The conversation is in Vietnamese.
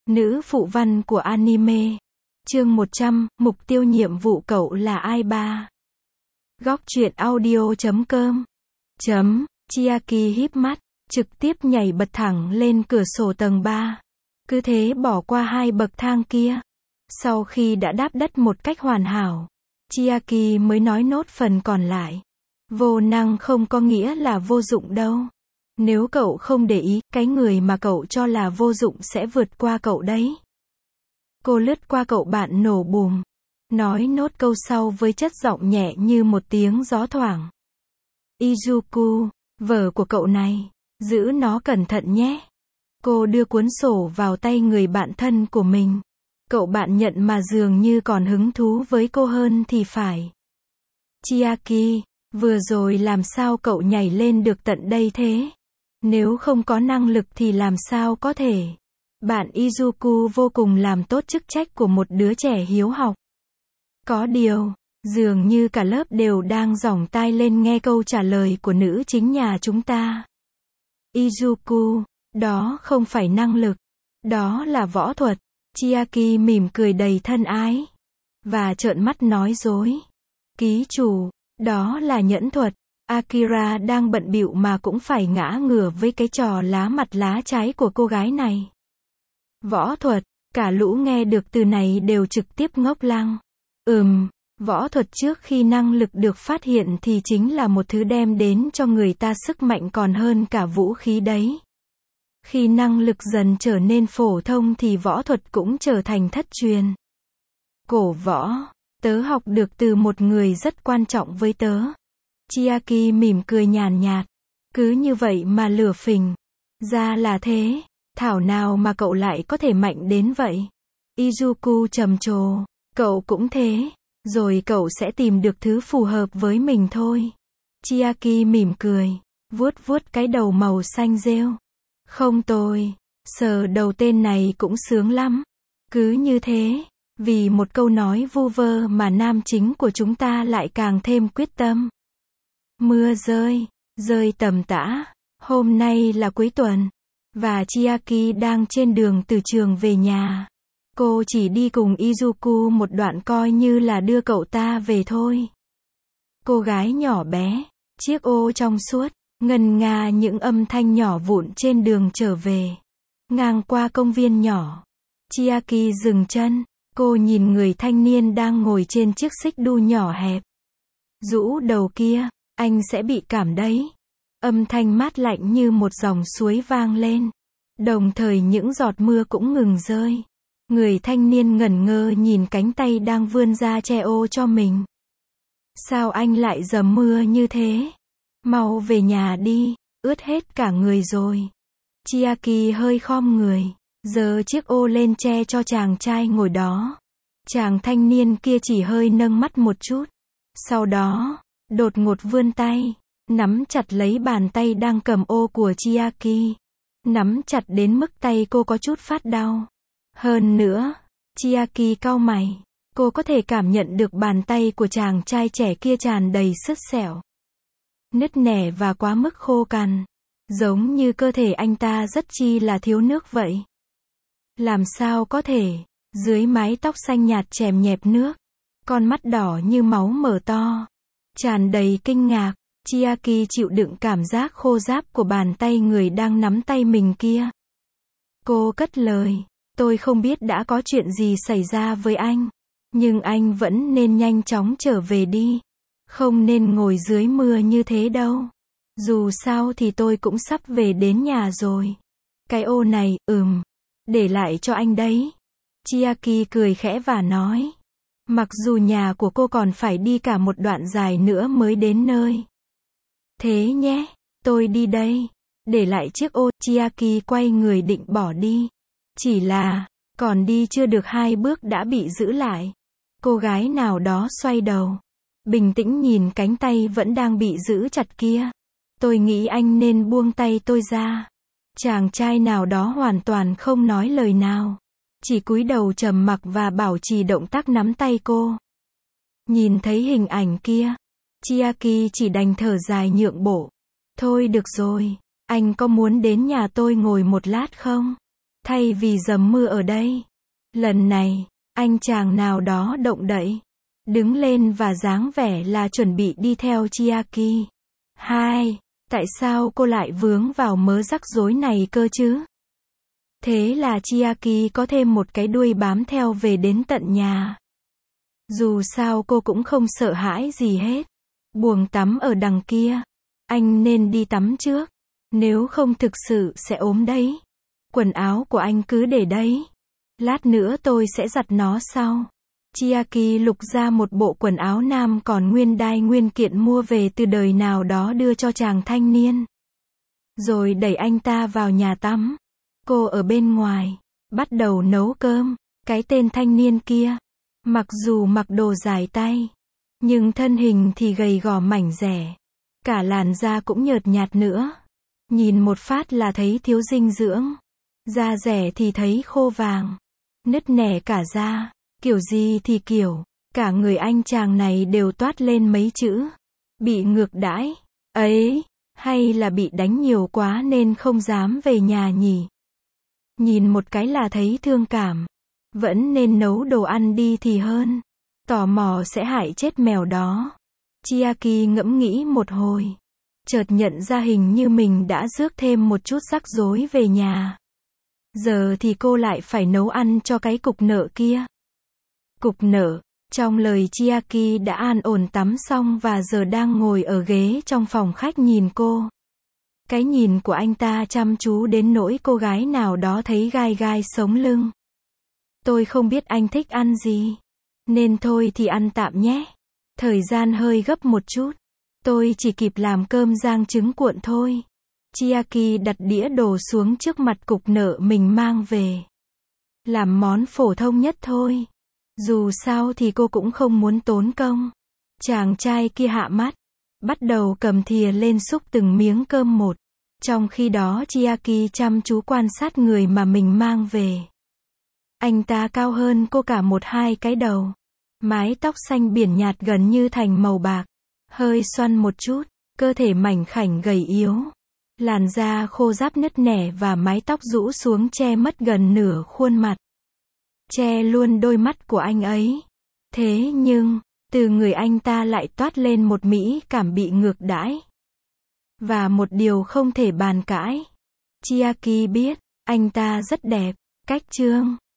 Nữ phụ văn của anime. Chương 100, mục tiêu nhiệm vụ cậu là ai ba? Góc truyện audio.com Chiaki híp mắt, trực tiếp nhảy bật thẳng lên cửa sổ tầng 3. Cứ thế bỏ qua 2 bậc thang kia. Sau khi đã đáp đất một cách hoàn hảo, Chiaki mới nói nốt phần còn lại. Vô năng không có nghĩa là vô dụng đâu. Nếu cậu không để ý, cái người mà cậu cho là vô dụng sẽ vượt qua cậu đấy. Cô lướt qua cậu bạn nổ bùm. Nói nốt câu sau với chất giọng nhẹ như một tiếng gió thoảng. Izuku, vở của cậu này, giữ nó cẩn thận nhé. Cô đưa cuốn sổ vào tay người bạn thân của mình. Cậu bạn nhận mà dường như còn hứng thú với cô hơn thì phải. Chiaki, vừa rồi làm sao cậu nhảy lên được tận đây thế? Nếu không có năng lực thì làm sao có thể? Bạn Izuku vô cùng làm tốt chức trách của một đứa trẻ hiếu học. Có điều, dường như cả lớp đều đang dõng tai lên nghe câu trả lời của nữ chính nhà chúng ta. Izuku, đó không phải năng lực, đó là võ thuật. Chiaki mỉm cười đầy thân ái và trợn mắt nói dối. Ký chủ, đó là nhẫn thuật. Akira đang bận bịu mà cũng phải ngã ngửa với cái trò lá mặt lá trái của cô gái này. Võ thuật, cả lũ nghe được từ này đều trực tiếp ngốc lăng. Võ thuật trước khi năng lực được phát hiện thì chính là một thứ đem đến cho người ta sức mạnh còn hơn cả vũ khí đấy. Khi năng lực dần trở nên phổ thông thì võ thuật cũng trở thành thất truyền. Cổ võ, tớ học được từ một người rất quan trọng với tớ. Chiaki mỉm cười nhàn nhạt. Cứ như vậy mà lửa phình. Ra là thế. Thảo nào mà cậu lại có thể mạnh đến vậy? Izuku trầm trồ. Cậu cũng thế. Rồi cậu sẽ tìm được thứ phù hợp với mình thôi. Chiaki mỉm cười. Vuốt vuốt cái đầu màu xanh rêu. Không tồi. Sờ đầu tên này cũng sướng lắm. Cứ như thế. Vì một câu nói vu vơ mà nam chính của chúng ta lại càng thêm quyết tâm. Mưa rơi, rơi tầm tã. Hôm nay là cuối tuần. Và Chiaki đang trên đường từ trường về nhà. Cô chỉ đi cùng Izuku một đoạn coi như là đưa cậu ta về thôi. Cô gái nhỏ bé, chiếc ô trong suốt, ngân nga những âm thanh nhỏ vụn trên đường trở về. Ngang qua công viên nhỏ. Chiaki dừng chân. Cô nhìn người thanh niên đang ngồi trên chiếc xích đu nhỏ hẹp. Rũ đầu kia, anh sẽ bị cảm đấy. Âm thanh mát lạnh như một dòng suối vang lên. Đồng thời những giọt mưa cũng ngừng rơi. Người thanh niên ngẩn ngơ nhìn cánh tay đang vươn ra che ô cho mình. Sao anh lại dầm mưa như thế? Mau về nhà đi, ướt hết cả người rồi. Chiaki hơi khom người, giơ chiếc ô lên che cho chàng trai ngồi đó. Chàng thanh niên kia chỉ hơi nâng mắt một chút. Sau đó, đột ngột vươn tay, nắm chặt lấy bàn tay đang cầm ô của Chiaki. Nắm chặt đến mức tay cô có chút phát đau. Hơn nữa, Chiaki cau mày. Cô có thể cảm nhận được bàn tay của chàng trai trẻ kia tràn đầy sứt sẹo, nứt nẻ và quá mức khô cằn. Giống như cơ thể anh ta rất chi là thiếu nước vậy. Làm sao có thể, dưới mái tóc xanh nhạt chèm nhẹp nước, con mắt đỏ như máu mở to, tràn đầy kinh ngạc. Chiaki chịu đựng cảm giác khô ráp của bàn tay người đang nắm tay mình kia. Cô cất lời, tôi không biết đã có chuyện gì xảy ra với anh, nhưng anh vẫn nên nhanh chóng trở về đi. Không nên ngồi dưới mưa như thế đâu. Dù sao thì tôi cũng sắp về đến nhà rồi. Cái ô này, để lại cho anh đấy. Chiaki cười khẽ và nói. Mặc dù nhà của cô còn phải đi cả một đoạn dài nữa mới đến nơi. Thế nhé, tôi đi đây. Để lại chiếc ô, Chiaki quay người định bỏ đi. Chỉ là, còn đi chưa được 2 bước đã bị giữ lại. Cô gái nào đó xoay đầu. Bình tĩnh nhìn cánh tay vẫn đang bị giữ chặt kia. Tôi nghĩ anh nên buông tay tôi ra. Chàng trai nào đó hoàn toàn không nói lời nào. Chỉ cúi đầu trầm mặc và bảo trì động tác nắm tay cô. Nhìn thấy hình ảnh kia, Chiaki chỉ đành thở dài nhượng bộ. Thôi được rồi, anh có muốn đến nhà tôi ngồi một lát không? Thay vì dầm mưa ở đây. Lần này, anh chàng nào đó động đậy. Đứng lên và dáng vẻ là chuẩn bị đi theo Chiaki. Hai, tại sao cô lại vướng vào mớ rắc rối này cơ chứ? Thế là Chiaki có thêm một cái đuôi bám theo về đến tận nhà. Dù sao cô cũng không sợ hãi gì hết. Buồng tắm ở đằng kia. Anh nên đi tắm trước. Nếu không thực sự sẽ ốm đấy. Quần áo của anh cứ để đấy. Lát nữa tôi sẽ giặt nó sau. Chiaki lục ra một bộ quần áo nam còn nguyên đai nguyên kiện mua về từ đời nào đó đưa cho chàng thanh niên. Rồi đẩy anh ta vào nhà tắm. Cô ở bên ngoài, bắt đầu nấu cơm. Cái tên thanh niên kia, mặc dù mặc đồ dài tay, nhưng thân hình thì gầy gò mảnh dẻ. Cả làn da cũng nhợt nhạt nữa. Nhìn một phát là thấy thiếu dinh dưỡng. Da rẻ thì thấy khô vàng. Nứt nẻ cả da. Kiểu gì thì kiểu. Cả người anh chàng này đều toát lên mấy chữ. Bị ngược đãi. Ấy. Hay là bị đánh nhiều quá nên không dám về nhà nhỉ? Nhìn một cái là thấy thương cảm. Vẫn nên nấu đồ ăn đi thì hơn. Tò mò sẽ hại chết mèo đó. Chiaki ngẫm nghĩ một hồi. Chợt nhận ra hình như mình đã rước thêm một chút rắc rối về nhà. Giờ thì cô lại phải nấu ăn cho cái cục nợ kia. Cục nợ, trong lời Chiaki đã an ổn tắm xong và giờ đang ngồi ở ghế trong phòng khách nhìn cô. Cái nhìn của anh ta chăm chú đến nỗi cô gái nào đó thấy gai gai sống lưng. Tôi không biết anh thích ăn gì. Nên thôi thì ăn tạm nhé. Thời gian hơi gấp một chút. Tôi chỉ kịp làm cơm rang trứng cuộn thôi. Chiaki đặt đĩa đồ xuống trước mặt cục nợ mình mang về. Làm món phổ thông nhất thôi. Dù sao thì cô cũng không muốn tốn công. Chàng trai kia hạ mắt. Bắt đầu cầm thìa lên xúc từng miếng cơm một. Trong khi đó Chiaki chăm chú quan sát người mà mình mang về. Anh ta cao hơn cô cả 1-2 cái đầu. Mái tóc xanh biển nhạt gần như thành màu bạc. Hơi xoăn một chút. Cơ thể mảnh khảnh gầy yếu. Làn da khô ráp nứt nẻ và mái tóc rũ xuống che mất gần nửa khuôn mặt. Che luôn đôi mắt của anh ấy. Thế nhưng, từ người anh ta lại toát lên một mỹ cảm bị ngược đãi. Và một điều không thể bàn cãi. Chiaki biết, anh ta rất đẹp, cách trương,